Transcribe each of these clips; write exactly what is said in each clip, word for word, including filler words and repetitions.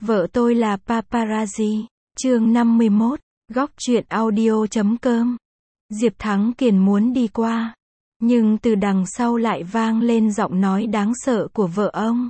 Vợ tôi là paparazzi. Chương năm mươi mốt, góc truyện audio chấm com. Diệp Thắng Kiền muốn đi qua, nhưng từ đằng sau lại vang lên giọng nói đáng sợ của vợ ông.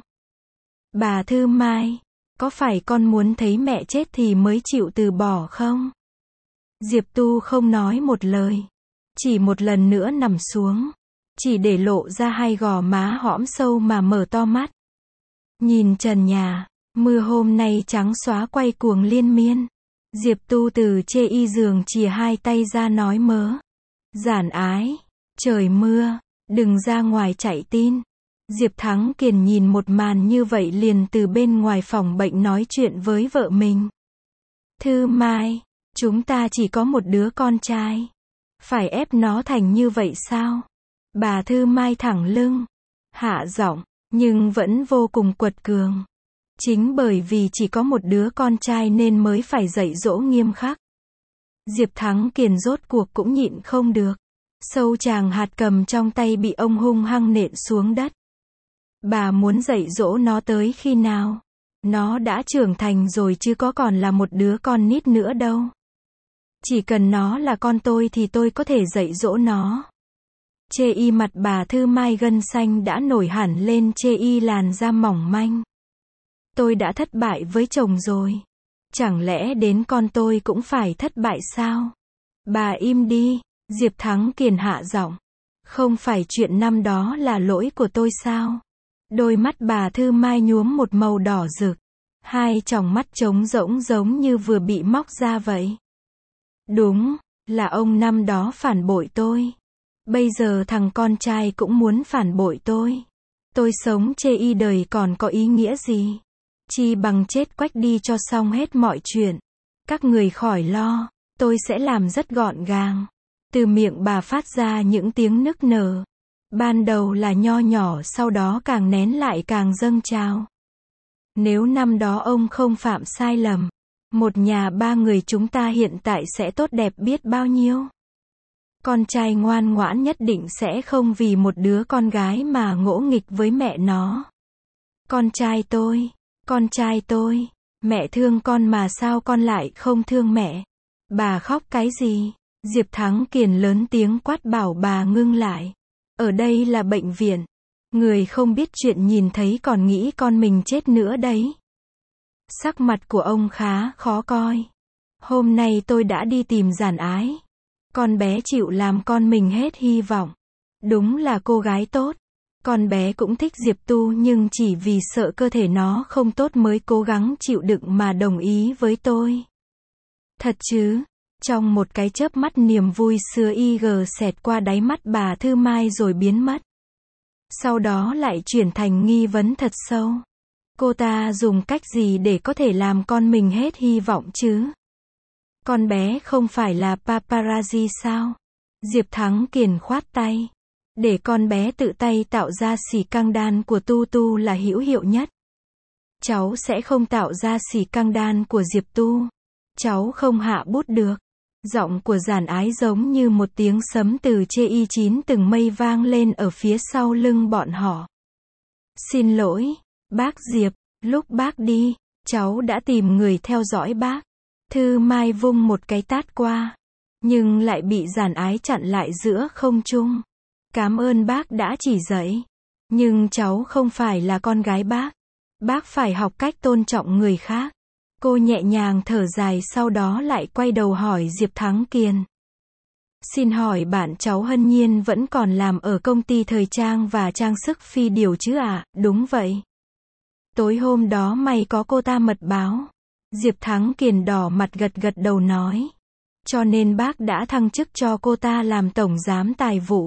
Bà Thư Mai, có phải con muốn thấy mẹ chết thì mới chịu từ bỏ không? Diệp Tu không nói một lời, chỉ một lần nữa nằm xuống, chỉ để lộ ra hai gò má hõm sâu mà mở to mắt. Nhìn trần nhà, mưa hôm nay trắng xóa quay cuồng liên miên. Diệp Tu từ chê y giường chìa hai tay ra nói mớ. Giản ái, trời mưa, đừng ra ngoài chạy tin. Diệp Thắng Kiền nhìn một màn như vậy liền từ bên ngoài phòng bệnh nói chuyện với vợ mình. Thư Mai, chúng ta chỉ có một đứa con trai. Phải ép nó thành như vậy sao? Bà Thư Mai thẳng lưng, hạ giọng, nhưng vẫn vô cùng quật cường. Chính bởi vì chỉ có một đứa con trai nên mới phải dạy dỗ nghiêm khắc. Diệp Thắng Kiền rốt cuộc cũng nhịn không được. Sâu chàng hạt cầm trong tay bị ông hung hăng nện xuống đất. Bà muốn dạy dỗ nó tới khi nào? Nó đã trưởng thành rồi chứ có còn là một đứa con nít nữa đâu. Chỉ cần nó là con tôi thì tôi có thể dạy dỗ nó. Chê y mặt bà Thư Mai gân xanh đã nổi hẳn lên, chê y làn da mỏng manh. Tôi đã thất bại với chồng rồi. Chẳng lẽ đến con tôi cũng phải thất bại sao? Bà im đi, Diệp Thắng Kiền hạ giọng. Không phải chuyện năm đó là lỗi của tôi sao? Đôi mắt bà Thư Mai nhuốm một màu đỏ rực. Hai tròng mắt trống rỗng giống như vừa bị móc ra vậy. Đúng, là ông năm đó phản bội tôi. Bây giờ thằng con trai cũng muốn phản bội tôi. Tôi sống chê y đời còn có ý nghĩa gì? Chi bằng chết quách đi cho xong hết mọi chuyện. Các người khỏi lo, tôi sẽ làm rất gọn gàng. Từ miệng bà phát ra những tiếng nức nở. Ban đầu là nho nhỏ, sau đó càng nén lại càng dâng trào. Nếu năm đó ông không phạm sai lầm, một nhà ba người chúng ta hiện tại sẽ tốt đẹp biết bao nhiêu. Con trai ngoan ngoãn nhất định sẽ không vì một đứa con gái mà ngỗ nghịch với mẹ nó. Con trai tôi, con trai tôi, mẹ thương con mà sao con lại không thương mẹ? Bà khóc cái gì? Diệp Thắng Kiền lớn tiếng quát bảo bà ngưng lại. Ở đây là bệnh viện. Người không biết chuyện nhìn thấy còn nghĩ con mình chết nữa đấy. Sắc mặt của ông khá khó coi. Hôm nay tôi đã đi tìm Giản Ái. Con bé chịu làm con mình hết hy vọng. Đúng là cô gái tốt. Con bé cũng thích Diệp Tu nhưng chỉ vì sợ cơ thể nó không tốt mới cố gắng chịu đựng mà đồng ý với tôi. Thật chứ? Trong một cái chớp mắt niềm vui xưa y gờ xẹt qua đáy mắt bà Thư Mai rồi biến mất. Sau đó lại chuyển thành nghi vấn thật sâu. Cô ta dùng cách gì để có thể làm con mình hết hy vọng chứ? Con bé không phải là paparazzi sao? Diệp Thắng Kiền khoát tay. Để con bé tự tay tạo ra xì căng đan của Tu Tu là hữu hiệu nhất. Cháu sẽ không tạo ra xì căng đan của Diệp Tu. Cháu không hạ bút được. Giọng của Giản Ái giống như một tiếng sấm từ chê y chín từng mây vang lên ở phía sau lưng bọn họ. Xin lỗi, bác Diệp, lúc bác đi, cháu đã tìm người theo dõi bác. Thư Mai vung một cái tát qua, nhưng lại bị Giản Ái chặn lại giữa không trung. Cảm ơn bác đã chỉ dạy, nhưng cháu không phải là con gái bác. Bác phải học cách tôn trọng người khác. Cô nhẹ nhàng thở dài sau đó lại quay đầu hỏi Diệp Thắng Kiền. Xin hỏi bạn cháu Hân Nhiên vẫn còn làm ở công ty thời trang và trang sức Phi Điều chứ ạ? À? Đúng vậy. Tối hôm đó mày có cô ta mật báo. Diệp Thắng Kiền đỏ mặt gật gật đầu nói. Cho nên bác đã thăng chức cho cô ta làm tổng giám tài vụ.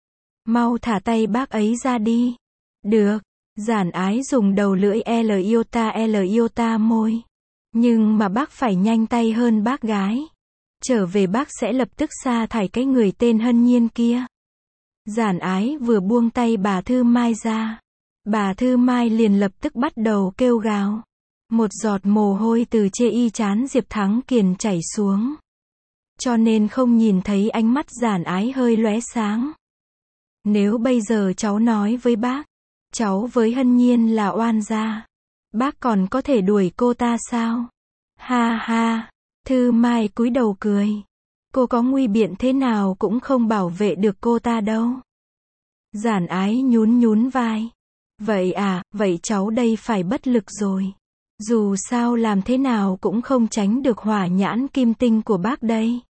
Mau thả tay bác ấy ra đi. Được. Giản Ái dùng đầu lưỡi L iota L iota môi. Nhưng mà bác phải nhanh tay hơn bác gái. Trở về bác sẽ lập tức sa thải cái người tên Hân Nhiên kia. Giản Ái vừa buông tay bà Thư Mai ra. Bà Thư Mai liền lập tức bắt đầu kêu gào. Một giọt mồ hôi từ chê y trán Diệp Thắng Kiền chảy xuống. Cho nên không nhìn thấy ánh mắt Giản Ái hơi lóe sáng. Nếu bây giờ cháu nói với bác, cháu với Hân Nhiên là oan gia, Bác còn có thể đuổi cô ta sao? Ha ha. Thư Mai cúi đầu cười. Cô có nguy biện thế nào cũng không bảo vệ được cô ta đâu. Giản Ái nhún nhún vai. Vậy à, vậy cháu đây phải bất lực rồi. Dù sao làm thế nào cũng không tránh được hỏa nhãn kim tinh của bác đây.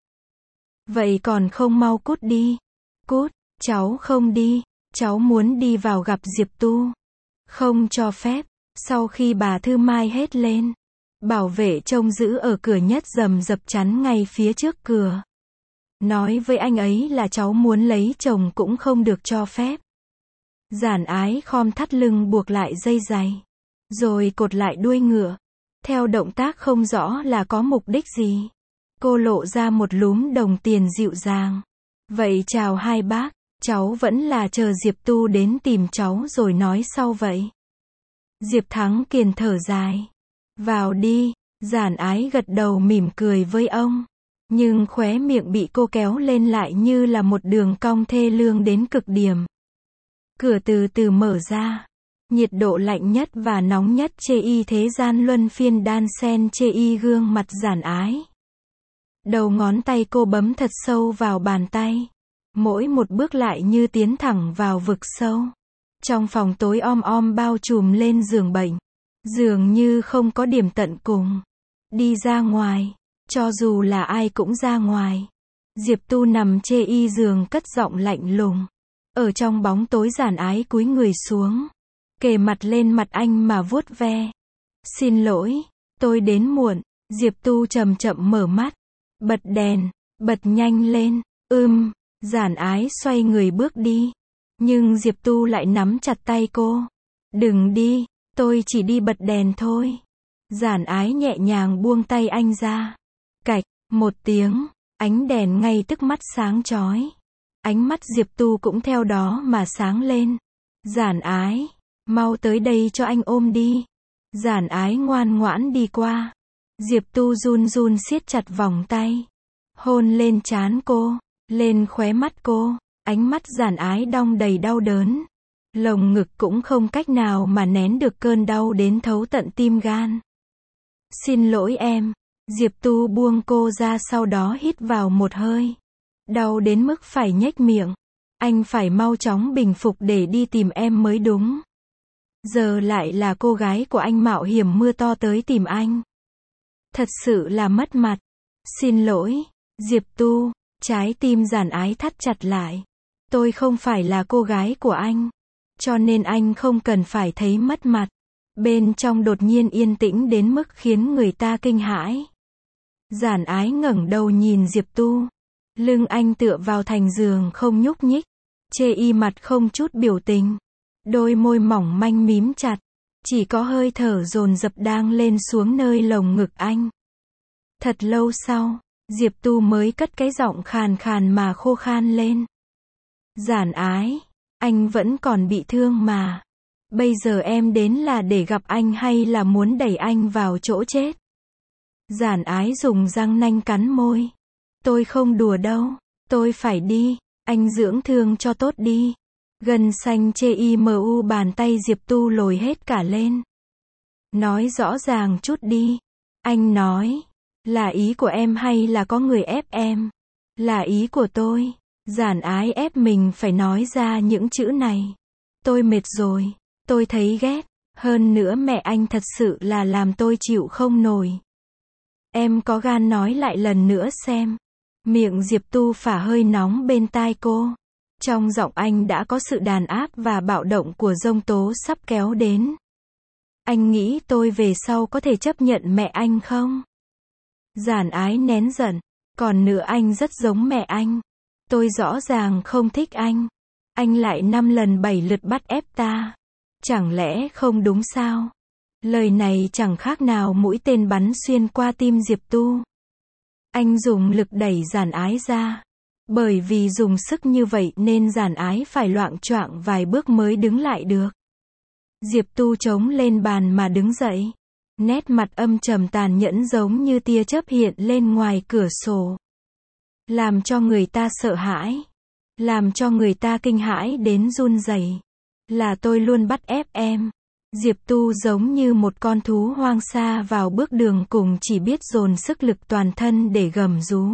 Vậy còn không mau cút đi. Cút, cháu không đi. Cháu muốn đi vào gặp Diệp Tu. Không cho phép. Sau khi bà Thư Mai hét lên, bảo vệ trông giữ ở cửa nhất rầm rập chắn ngay phía trước cửa. Nói với anh ấy là cháu muốn lấy chồng cũng không được cho phép. Giản Ái khom thắt lưng buộc lại dây giày, rồi cột lại đuôi ngựa. Theo động tác không rõ là có mục đích gì. Cô lộ ra một lúm đồng tiền dịu dàng. Vậy chào hai bác, cháu vẫn là chờ Diệp Tu đến tìm cháu rồi nói sau vậy. Diệp Thắng Kiền thở dài. Vào đi, Giản Ái gật đầu mỉm cười với ông. Nhưng khóe miệng bị cô kéo lên lại như là một đường cong thê lương đến cực điểm. Cửa từ từ mở ra. Nhiệt độ lạnh nhất và nóng nhất chê y thế gian luân phiên đan xen chê y gương mặt Giản Ái. Đầu ngón tay cô bấm thật sâu vào bàn tay. Mỗi một bước lại như tiến thẳng vào vực sâu. Trong phòng tối om om bao trùm lên giường bệnh. Dường như không có điểm tận cùng. Đi ra ngoài. Cho dù là ai cũng ra ngoài. Diệp Tu nằm chê y giường cất giọng lạnh lùng. Ở trong bóng tối Giản Ái cúi người xuống. Kề mặt lên mặt anh mà vuốt ve. Xin lỗi, tôi đến muộn. Diệp Tu chậm chậm mở mắt. Bật đèn, bật nhanh lên. Ưm, Giản Ái xoay người bước đi. Nhưng Diệp Tu lại nắm chặt tay cô. Đừng đi, tôi chỉ đi bật đèn thôi. Giản Ái nhẹ nhàng buông tay anh ra. Cạch, một tiếng, ánh đèn ngay tức mắt sáng chói. Ánh mắt Diệp Tu cũng theo đó mà sáng lên. Giản Ái, mau tới đây cho anh ôm đi. Giản Ái ngoan ngoãn đi qua. Diệp Tu run run siết chặt vòng tay. Hôn lên trán cô, lên khóe mắt cô. Ánh mắt Giản Ái đong đầy đau đớn. Lồng ngực cũng không cách nào mà nén được cơn đau đến thấu tận tim gan. Xin lỗi em. Diệp Tu buông cô ra sau đó hít vào một hơi. Đau đến mức phải nhếch miệng. Anh phải mau chóng bình phục để đi tìm em mới đúng. Giờ lại là cô gái của anh mạo hiểm mưa to tới tìm anh. Thật sự là mất mặt. Xin lỗi, Diệp Tu. Trái tim Giản Ái thắt chặt lại. Tôi không phải là cô gái của anh. Cho nên anh không cần phải thấy mất mặt. Bên trong đột nhiên yên tĩnh đến mức khiến người ta kinh hãi. Giản Ái ngẩng đầu nhìn Diệp Tu. Lưng anh tựa vào thành giường không nhúc nhích. Chê y mặt không chút biểu tình. Đôi môi mỏng manh mím chặt. Chỉ có hơi thở dồn dập đang lên xuống nơi lồng ngực anh. Thật lâu sau, Diệp Tu mới cất cái giọng khàn khàn mà khô khan lên. Giản Ái, anh vẫn còn bị thương mà. Bây giờ em đến là để gặp anh hay là muốn đẩy anh vào chỗ chết? Giản Ái dùng răng nanh cắn môi. Tôi không đùa đâu. Tôi phải đi. Anh dưỡng thương cho tốt đi. Gân xanh chê y mờ u bàn tay Diệp Tu lồi hết cả lên. Nói rõ ràng chút đi. Anh nói. Là ý của em hay là có người ép em? Là ý của tôi. Giản Ái ép mình phải nói ra những chữ này. Tôi mệt rồi. Tôi thấy ghét. Hơn nữa mẹ anh thật sự là làm tôi chịu không nổi. Em có gan nói lại lần nữa xem. Miệng Diệp Tu phả hơi nóng bên tai cô. Trong giọng anh đã có sự đàn áp và bạo động của giông tố sắp kéo đến. Anh nghĩ tôi về sau có thể chấp nhận mẹ anh không? Giản Ái nén giận. Còn nữa anh rất giống mẹ anh. Tôi rõ ràng không thích anh. Anh lại năm lần bảy lượt bắt ép ta. Chẳng lẽ không đúng sao? Lời này chẳng khác nào mũi tên bắn xuyên qua tim Diệp Tu. Anh dùng lực đẩy Giản Ái ra. Bởi vì dùng sức như vậy nên Giản Ái phải loạng choạng vài bước mới đứng lại được. Diệp Tu chống lên bàn mà đứng dậy. Nét mặt âm trầm tàn nhẫn giống như tia chớp hiện lên ngoài cửa sổ. Làm cho người ta sợ hãi. Làm cho người ta kinh hãi đến run rẩy. Là tôi luôn bắt ép em. Diệp Tu giống như một con thú hoang xa vào bước đường cùng chỉ biết dồn sức lực toàn thân để gầm rú.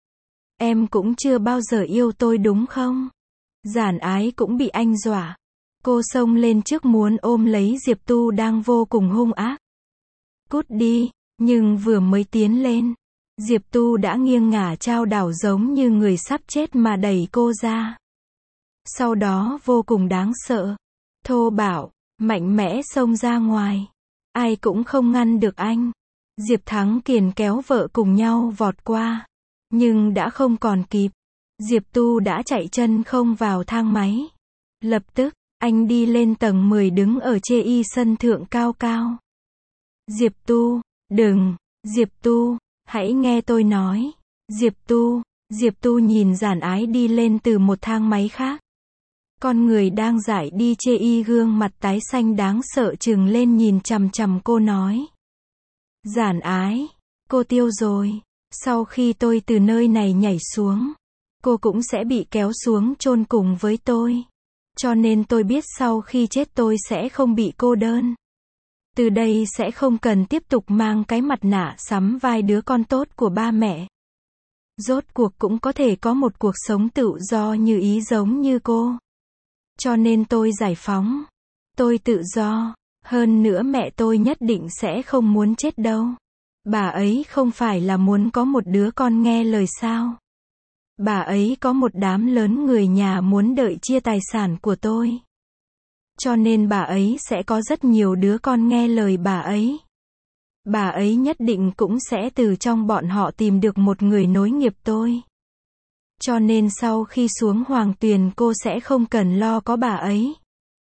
Em cũng chưa bao giờ yêu tôi đúng không? Giản Ái cũng bị anh dọa. Cô xông lên trước muốn ôm lấy Diệp Tu đang vô cùng hung ác. Cút đi, nhưng vừa mới tiến lên, Diệp Tu đã nghiêng ngả chao đảo giống như người sắp chết mà đẩy cô ra. Sau đó vô cùng đáng sợ, thô bạo, mạnh mẽ xông ra ngoài. Ai cũng không ngăn được anh. Diệp Thắng Kiền kéo vợ cùng nhau vọt qua. Nhưng đã không còn kịp. Diệp Tu đã chạy chân không vào thang máy. Lập tức, anh đi lên tầng mười đứng ở chê y sân thượng cao cao. Diệp Tu, đừng, Diệp Tu, hãy nghe tôi nói. Diệp Tu, Diệp Tu nhìn Giản Ái đi lên từ một thang máy khác. Con người đang giải đi chê y gương mặt tái xanh đáng sợ trừng lên nhìn chằm chằm cô nói. Giản Ái, cô tiêu rồi. Sau khi tôi từ nơi này nhảy xuống, cô cũng sẽ bị kéo xuống chôn cùng với tôi. Cho nên tôi biết sau khi chết tôi sẽ không bị cô đơn. Từ đây sẽ không cần tiếp tục mang cái mặt nạ sắm vai đứa con tốt của ba mẹ. Rốt cuộc cũng có thể có một cuộc sống tự do như ý giống như cô. Cho nên tôi giải phóng. Tôi tự do. Hơn nữa mẹ tôi nhất định sẽ không muốn chết đâu. Bà ấy không phải là muốn có một đứa con nghe lời sao? Bà ấy có một đám lớn người nhà muốn đợi chia tài sản của tôi. Cho nên bà ấy sẽ có rất nhiều đứa con nghe lời bà ấy. Bà ấy nhất định cũng sẽ từ trong bọn họ tìm được một người nối nghiệp tôi. Cho nên sau khi xuống Hoàng Tuyền cô sẽ không cần lo có bà ấy.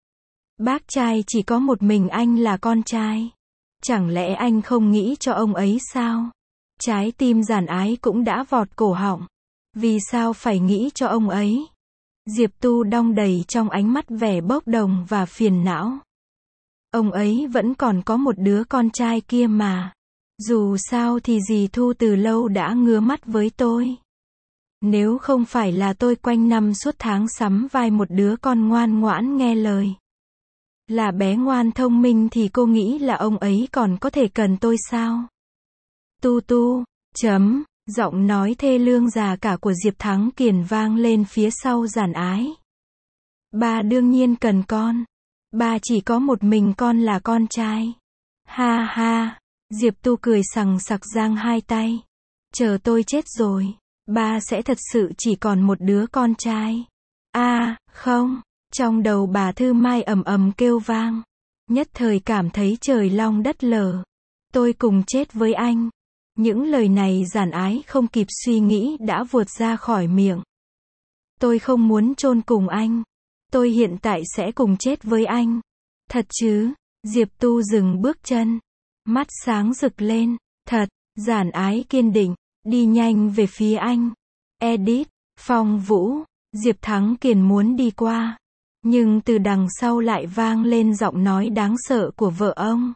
Bác trai chỉ có một mình anh là con trai. Chẳng lẽ anh không nghĩ cho ông ấy sao? Trái tim Giản Ái cũng đã vọt cổ họng. Vì sao phải nghĩ cho ông ấy? Diệp Tu đong đầy trong ánh mắt vẻ bốc đồng và phiền não. Ông ấy vẫn còn có một đứa con trai kia mà. Dù sao thì dì Thu từ lâu đã ngứa mắt với tôi. Nếu không phải là tôi quanh năm suốt tháng sắm vai một đứa con ngoan ngoãn nghe lời, là bé ngoan thông minh thì cô nghĩ là ông ấy còn có thể cần tôi sao? Tu tu, chấm, giọng nói thê lương già cả của Diệp Thắng Kiền vang lên phía sau Giản Ái. Ba đương nhiên cần con. Ba chỉ có một mình con là con trai. Ha ha, Diệp Tu cười sằng sặc giang hai tay. Chờ tôi chết rồi, ba sẽ thật sự chỉ còn một đứa con trai. A, à, không. Trong đầu bà Thư Mai ầm ầm kêu vang. Nhất thời cảm thấy trời long đất lở. Tôi cùng chết với anh. Những lời này Giản Ái không kịp suy nghĩ đã vuột ra khỏi miệng. Tôi không muốn chôn cùng anh. Tôi hiện tại sẽ cùng chết với anh. Thật chứ? Diệp Tu dừng bước chân. Mắt sáng rực lên. Thật, Giản Ái kiên định. Đi nhanh về phía anh. Edit, Phong Vũ. Diệp Thắng Kiền muốn đi qua. Nhưng từ đằng sau lại vang lên giọng nói đáng sợ của vợ ông.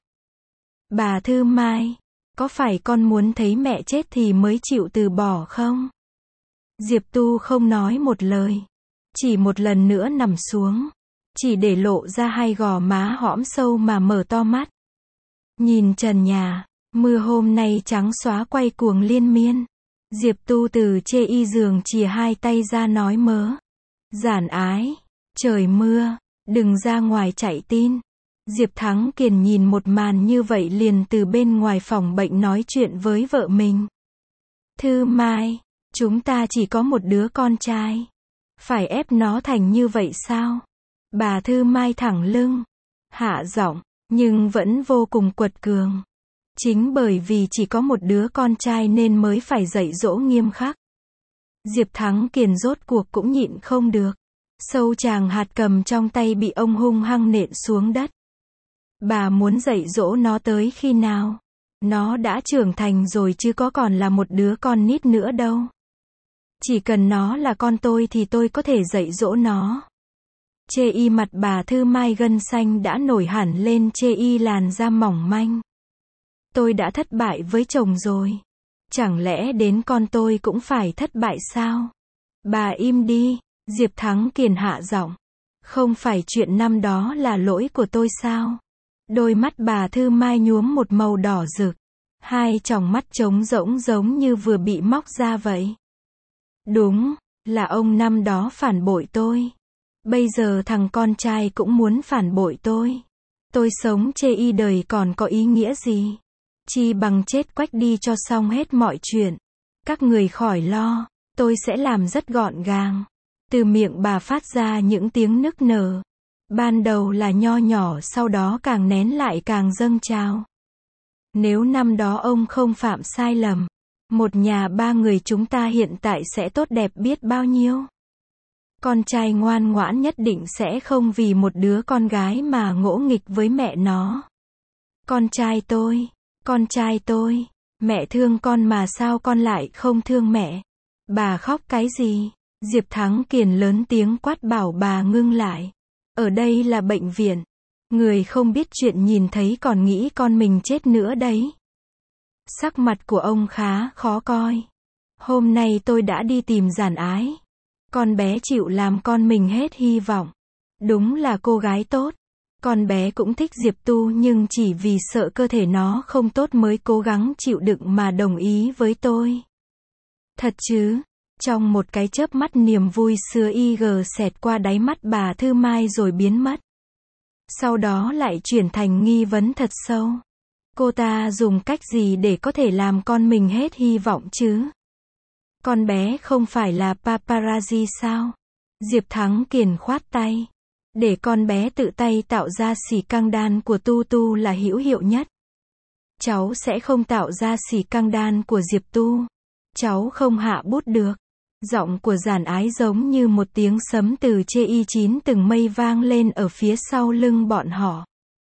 Bà Thư Mai, có phải con muốn thấy mẹ chết thì mới chịu từ bỏ không? Diệp Tu không nói một lời. Chỉ một lần nữa nằm xuống. Chỉ để lộ ra hai gò má hõm sâu mà mở to mắt. Nhìn trần nhà, mưa hôm nay trắng xóa quay cuồng liên miên. Diệp Tu từ chê y giường chìa hai tay ra nói mớ. Giản Ái. Trời mưa, đừng ra ngoài chạy tin. Diệp Thắng Kiền nhìn một màn như vậy liền từ bên ngoài phòng bệnh nói chuyện với vợ mình. Thư Mai, chúng ta chỉ có một đứa con trai. Phải ép nó thành như vậy sao? Bà Thư Mai thẳng lưng, hạ giọng, nhưng vẫn vô cùng quật cường. Chính bởi vì chỉ có một đứa con trai nên mới phải dạy dỗ nghiêm khắc. Diệp Thắng Kiền rốt cuộc cũng nhịn không được. Sâu chàng hạt cầm trong tay bị ông hung hăng nện xuống đất. Bà muốn dạy dỗ nó tới khi nào? Nó đã trưởng thành rồi chứ có còn là một đứa con nít nữa đâu. Chỉ cần nó là con tôi thì tôi có thể dạy dỗ nó. Chê y mặt bà Thư Mai gân xanh đã nổi hẳn lên, chê y làn da mỏng manh. Tôi đã thất bại với chồng rồi. Chẳng lẽ đến con tôi cũng phải thất bại sao? Bà im đi. Diệp Thắng Kiền hạ giọng. Không phải chuyện năm đó là lỗi của tôi sao? Đôi mắt bà Thư Mai nhuốm một màu đỏ rực. Hai tròng mắt trống rỗng giống như vừa bị móc ra vậy. Đúng, là ông năm đó phản bội tôi. Bây giờ thằng con trai cũng muốn phản bội tôi. Tôi sống chê y đời còn có ý nghĩa gì? Chi bằng chết quách đi cho xong hết mọi chuyện. Các người khỏi lo, tôi sẽ làm rất gọn gàng. Từ miệng bà phát ra những tiếng nức nở. Ban đầu là nho nhỏ, sau đó càng nén lại càng dâng trào. Nếu năm đó ông không phạm sai lầm, một nhà ba người chúng ta hiện tại sẽ tốt đẹp biết bao nhiêu. Con trai ngoan ngoãn nhất định sẽ không vì một đứa con gái mà ngỗ nghịch với mẹ nó. Con trai tôi, con trai tôi, mẹ thương con mà sao con lại không thương mẹ? Bà khóc cái gì? Diệp Thắng Kiền lớn tiếng quát bảo bà ngưng lại. Ở đây là bệnh viện. Người không biết chuyện nhìn thấy còn nghĩ con mình chết nữa đấy. Sắc mặt của ông khá khó coi. Hôm nay tôi đã đi tìm Giản Ái. Con bé chịu làm con mình hết hy vọng. Đúng là cô gái tốt. Con bé cũng thích Diệp Tu nhưng chỉ vì sợ cơ thể nó không tốt mới cố gắng chịu đựng mà đồng ý với tôi. Thật chứ? Trong một cái chớp mắt niềm vui xưa y gờ xẹt qua đáy mắt bà Thư Mai rồi biến mất. Sau đó lại chuyển thành nghi vấn thật sâu. Cô ta dùng cách gì để có thể làm con mình hết hy vọng chứ? Con bé không phải là paparazzi sao? Diệp Thắng Kiền khoát tay. Để con bé tự tay tạo ra xì căng đan của Tu Tu là hữu hiệu nhất. Cháu sẽ không tạo ra xì căng đan của Diệp Tu. Cháu không hạ bút được. Giọng của Giản Ái giống như một tiếng sấm từ chê y chín từng mây vang lên ở phía sau lưng bọn họ.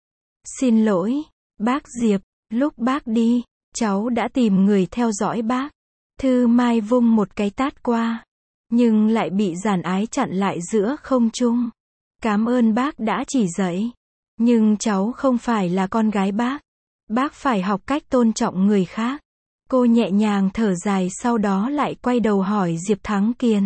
Xin lỗi, bác Diệp, lúc bác đi, cháu đã tìm người theo dõi bác. Thư Mai vung một cái tát qua, nhưng lại bị Giản Ái chặn lại giữa không trung. Cảm ơn bác đã chỉ dạy, nhưng cháu không phải là con gái bác. Bác phải học cách tôn trọng người khác. Cô nhẹ nhàng thở dài sau đó lại quay đầu hỏi Diệp Thắng Kiền.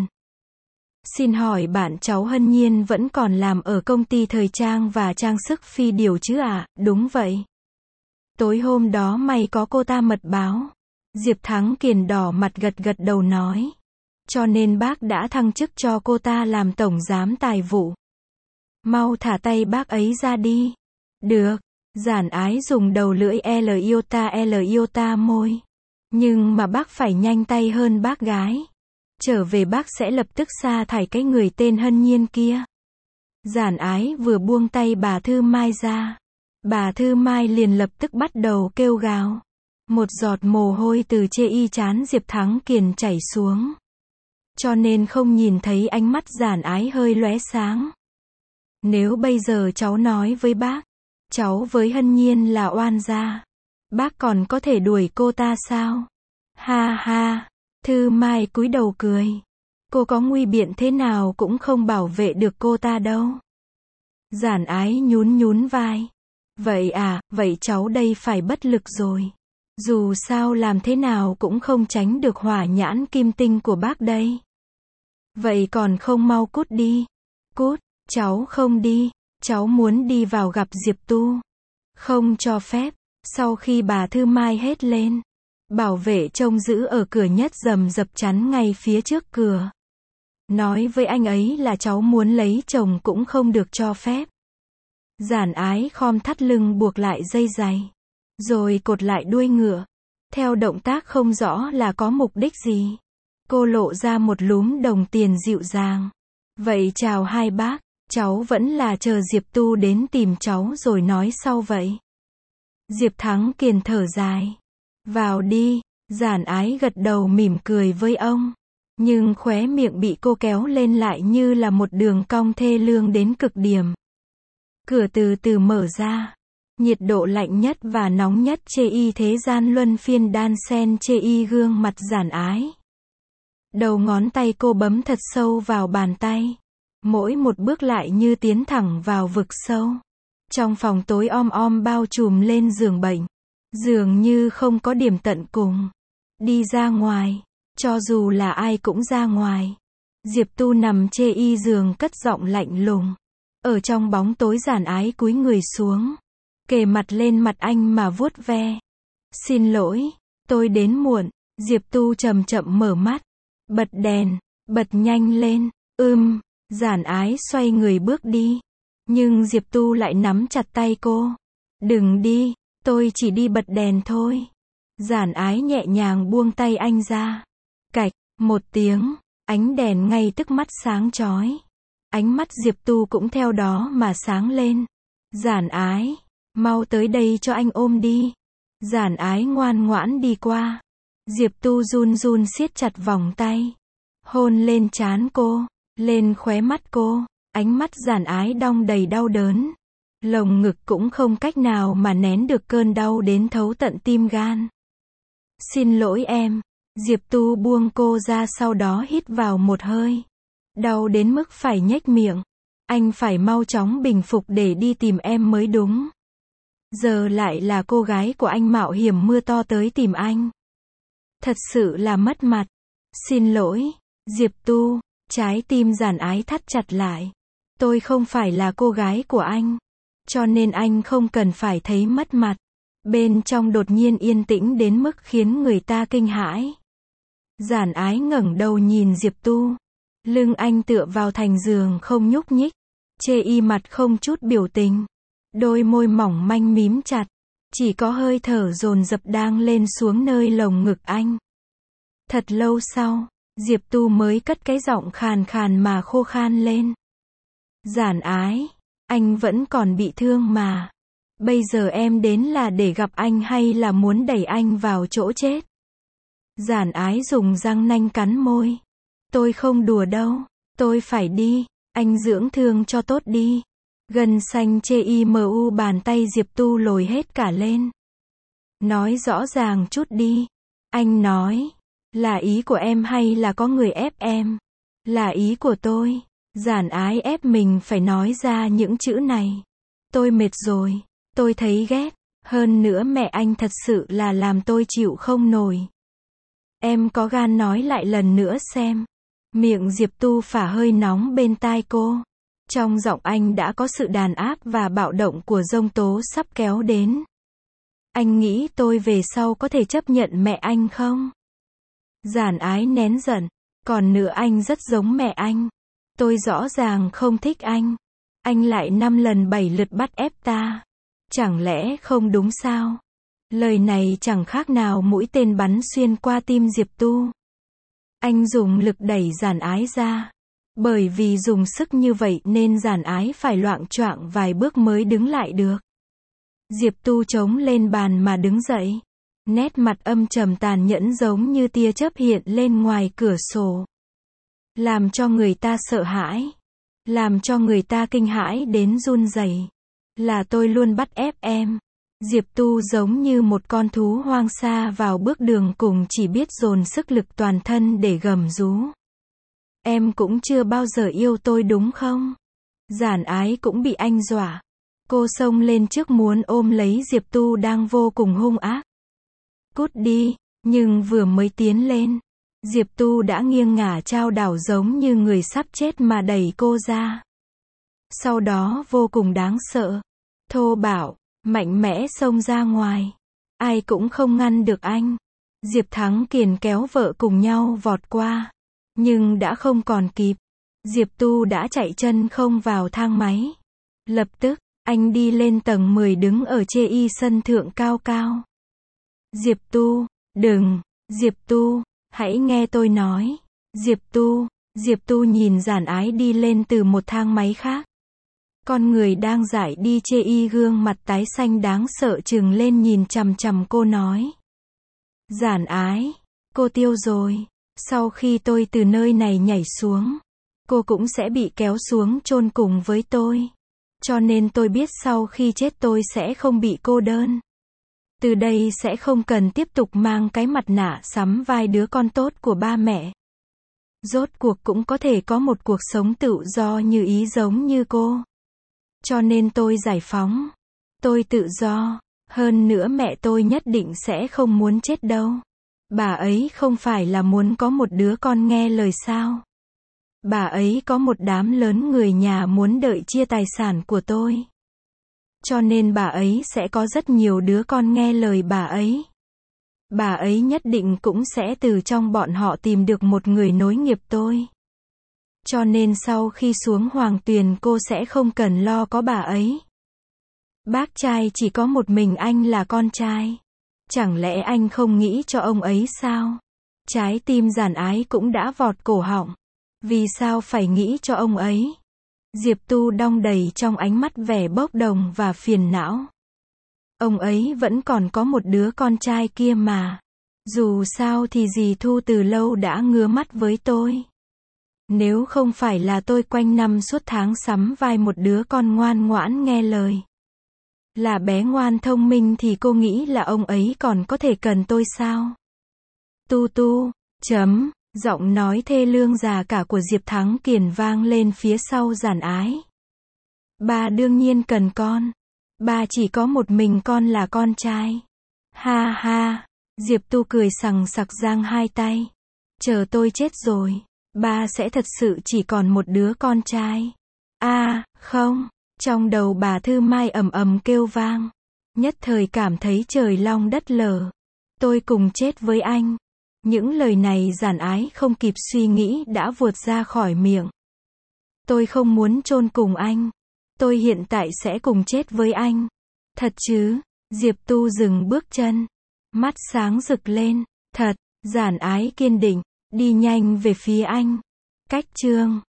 Xin hỏi bạn cháu Hân Nhiên vẫn còn làm ở công ty thời trang và trang sức Phi Điều chứ ạ? À? Đúng vậy. Tối hôm đó mày có cô ta mật báo. Diệp Thắng Kiền đỏ mặt gật gật đầu nói. Cho nên bác đã thăng chức cho cô ta làm tổng giám tài vụ. Mau thả tay bác ấy ra đi. Được. Giản Ái dùng đầu lưỡi L iota L iota môi. Nhưng mà bác phải nhanh tay hơn bác gái. Trở về bác sẽ lập tức sa thải cái người tên Hân Nhiên kia. Giản Ái vừa buông tay bà Thư Mai ra. Bà Thư Mai liền lập tức bắt đầu kêu gào. Một giọt mồ hôi từ chê y trán Diệp Thắng Kiền chảy xuống. Cho nên không nhìn thấy ánh mắt Giản Ái hơi lóe sáng. Nếu bây giờ cháu nói với bác, cháu với Hân Nhiên là oan gia, bác còn có thể đuổi cô ta sao? Ha ha, Thư Mai cúi đầu cười. Cô có nguy biện thế nào cũng không bảo vệ được cô ta đâu. Giản Ái nhún nhún vai. Vậy à, vậy cháu đây phải bất lực rồi. Dù sao làm thế nào cũng không tránh được hỏa nhãn kim tinh của bác đây. Vậy còn không mau cút đi. Cút, cháu không đi. Cháu muốn đi vào gặp Diệp Tu. Không cho phép. Sau khi bà Thư Mai hét lên, bảo vệ trông giữ ở cửa nhất rầm rập chắn ngay phía trước cửa. Nói với anh ấy là cháu muốn lấy chồng cũng không được cho phép. Giản Ái khom thắt lưng buộc lại dây giày, rồi cột lại đuôi ngựa. Theo động tác không rõ là có mục đích gì. Cô lộ ra một lúm đồng tiền dịu dàng. Vậy chào hai bác, cháu vẫn là chờ Diệp Tu đến tìm cháu rồi nói sau vậy. Diệp Thắng Kiền thở dài. Vào đi. Giản Ái gật đầu mỉm cười với ông. Nhưng khóe miệng bị cô kéo lên lại như là một đường cong thê lương đến cực điểm. Cửa từ từ mở ra. Nhiệt độ lạnh nhất và nóng nhất chê y thế gian luân phiên đan xen chê y gương mặt Giản Ái. Đầu ngón tay cô bấm thật sâu vào bàn tay. Mỗi một bước lại như tiến thẳng vào vực sâu. Trong phòng tối om om bao trùm lên giường bệnh. Dường như không có điểm tận cùng. Đi ra ngoài. Cho dù là ai cũng ra ngoài. Diệp Tu nằm chê y giường cất giọng lạnh lùng. Ở trong bóng tối Giản Ái cúi người xuống. kề mặt lên mặt anh mà vuốt ve. Xin lỗi, tôi đến muộn. Diệp Tu chậm chậm mở mắt. Bật đèn, bật nhanh lên. Ưm, Giản Ái xoay người bước đi. Nhưng Diệp Tu lại nắm chặt tay cô. Đừng đi, tôi chỉ đi bật đèn thôi. Giản Ái nhẹ nhàng buông tay anh ra. Cạch, một tiếng, ánh đèn ngay tức mắt sáng chói. Ánh mắt Diệp Tu cũng theo đó mà sáng lên. Giản Ái, mau tới đây cho anh ôm đi. Giản Ái ngoan ngoãn đi qua. Diệp Tu run run siết chặt vòng tay. Hôn lên trán cô, lên khóe mắt cô. Ánh mắt Giản Ái đong đầy đau đớn. Lồng ngực cũng không cách nào mà nén được cơn đau đến thấu tận tim gan. Xin lỗi em. Diệp Tu buông cô ra, sau đó hít vào một hơi. Đau đến mức phải nhếch miệng. Anh phải mau chóng bình phục để đi tìm em mới đúng. Giờ lại là cô gái của anh mạo hiểm mưa to tới tìm anh. Thật sự là mất mặt. Xin lỗi, Diệp Tu. Trái tim Giản Ái thắt chặt lại. Tôi không phải là cô gái của anh. Cho nên anh không cần phải thấy mất mặt. Bên trong đột nhiên yên tĩnh đến mức khiến người ta kinh hãi. Giản Ái ngẩng đầu nhìn Diệp Tu. Lưng anh tựa vào thành giường không nhúc nhích. Chê y mặt không chút biểu tình. Đôi môi mỏng manh mím chặt. Chỉ có hơi thở dồn dập đang lên xuống nơi lồng ngực anh. Thật lâu sau, Diệp Tu mới cất cái giọng khàn khàn mà khô khan lên. Giản Ái, anh vẫn còn bị thương mà. Bây giờ em đến là để gặp anh hay là muốn đẩy anh vào chỗ chết? Giản Ái dùng răng nanh cắn môi. Tôi không đùa đâu, tôi phải đi, anh dưỡng thương cho tốt đi. Gân xanh chê y mu bàn tay Diệp Tu lồi hết cả lên. Nói rõ ràng chút đi. Anh nói, là ý của em hay là có người ép em? Là ý của tôi. Giản Ái ép mình phải nói ra những chữ này. Tôi mệt rồi, tôi thấy ghét. Hơn nữa mẹ anh thật sự là làm tôi chịu không nổi. Em có gan nói lại lần nữa xem. Miệng Diệp Tu phả hơi nóng bên tai cô. Trong giọng anh đã có sự đàn áp và bạo động của giông tố sắp kéo đến. Anh nghĩ tôi về sau có thể chấp nhận mẹ anh không? Giản Ái nén giận. Còn nữa, anh rất giống mẹ anh. Tôi rõ ràng không thích anh. Anh lại năm lần bảy lượt bắt ép ta. Chẳng lẽ không đúng sao? Lời này chẳng khác nào mũi tên bắn xuyên qua tim Diệp Tu. Anh dùng lực đẩy Giản Ái ra. Bởi vì dùng sức như vậy nên Giản Ái phải loạng choạng vài bước mới đứng lại được. Diệp Tu chống lên bàn mà đứng dậy. Nét mặt âm trầm tàn nhẫn giống như tia chớp hiện lên ngoài cửa sổ. Làm cho người ta sợ hãi. Làm cho người ta kinh hãi đến run rẩy. Là tôi luôn bắt ép em. Diệp Tu giống như một con thú hoang xa vào bước đường cùng, chỉ biết dồn sức lực toàn thân để gầm rú. Em cũng chưa bao giờ yêu tôi đúng không? Giản Ái cũng bị anh dọa. Cô xông lên trước muốn ôm lấy Diệp Tu đang vô cùng hung ác. Cút đi, nhưng vừa mới tiến lên, Diệp Tu đã nghiêng ngả chao đảo giống như người sắp chết mà đẩy cô ra. Sau đó vô cùng đáng sợ, thô bạo, mạnh mẽ xông ra ngoài. Ai cũng không ngăn được anh. Diệp Thắng Kiền kéo vợ cùng nhau vọt qua. Nhưng đã không còn kịp. Diệp Tu đã chạy chân không vào thang máy. Lập tức, anh đi lên tầng mười đứng ở chê y sân thượng cao cao. Diệp Tu, đừng, Diệp Tu, hãy nghe tôi nói. Diệp Tu, Diệp Tu nhìn Giản Ái đi lên từ một thang máy khác. Con người đang giải đi chê y gương mặt tái xanh đáng sợ trừng lên nhìn chằm chằm cô nói. Giản Ái, cô tiêu rồi. Sau khi tôi từ nơi này nhảy xuống, cô cũng sẽ bị kéo xuống chôn cùng với tôi. Cho nên tôi biết sau khi chết tôi sẽ không bị cô đơn. Từ đây sẽ không cần tiếp tục mang cái mặt nạ sắm vai đứa con tốt của ba mẹ. Rốt cuộc cũng có thể có một cuộc sống tự do như ý giống như cô. Cho nên tôi giải phóng. Tôi tự do. Hơn nữa mẹ tôi nhất định sẽ không muốn chết đâu. Bà ấy không phải là muốn có một đứa con nghe lời sao? Bà ấy có một đám lớn người nhà muốn đợi chia tài sản của tôi. Cho nên bà ấy sẽ có rất nhiều đứa con nghe lời bà ấy. Bà ấy nhất định cũng sẽ từ trong bọn họ tìm được một người nối nghiệp tôi. Cho nên sau khi xuống Hoàng Tuyền cô sẽ không cần lo có bà ấy. Bác trai chỉ có một mình anh là con trai. Chẳng lẽ anh không nghĩ cho ông ấy sao? Trái tim Giản Ái cũng đã vọt cổ họng. Vì sao phải nghĩ cho ông ấy? Diệp Tu đong đầy trong ánh mắt vẻ bốc đồng và phiền não. Ông ấy vẫn còn có một đứa con trai kia mà. Dù sao thì dì Thu từ lâu đã ngứa mắt với tôi. Nếu không phải là tôi quanh năm suốt tháng sắm vai một đứa con ngoan ngoãn nghe lời, là bé ngoan thông minh thì cô nghĩ là ông ấy còn có thể cần tôi sao? Tu tu, chấm, giọng nói thê lương già cả của Diệp Thắng Kiền vang lên phía sau Giản Ái. Ba đương nhiên cần con. Ba chỉ có một mình con là con trai. Ha ha, Diệp Tu cười sằng sặc giang hai tay. Chờ tôi chết rồi, ba sẽ thật sự chỉ còn một đứa con trai. A, à, không, trong đầu bà Thư Mai ầm ầm kêu vang. Nhất thời cảm thấy trời long đất lở. Tôi cùng chết với anh. Những lời này Giản Ái không kịp suy nghĩ đã vụt ra khỏi miệng. Tôi không muốn chôn cùng anh. Tôi hiện tại sẽ cùng chết với anh. Thật chứ? Diệp Tu dừng bước chân. Mắt sáng rực lên. Thật, Giản Ái kiên định, đi nhanh về phía anh. Cách chương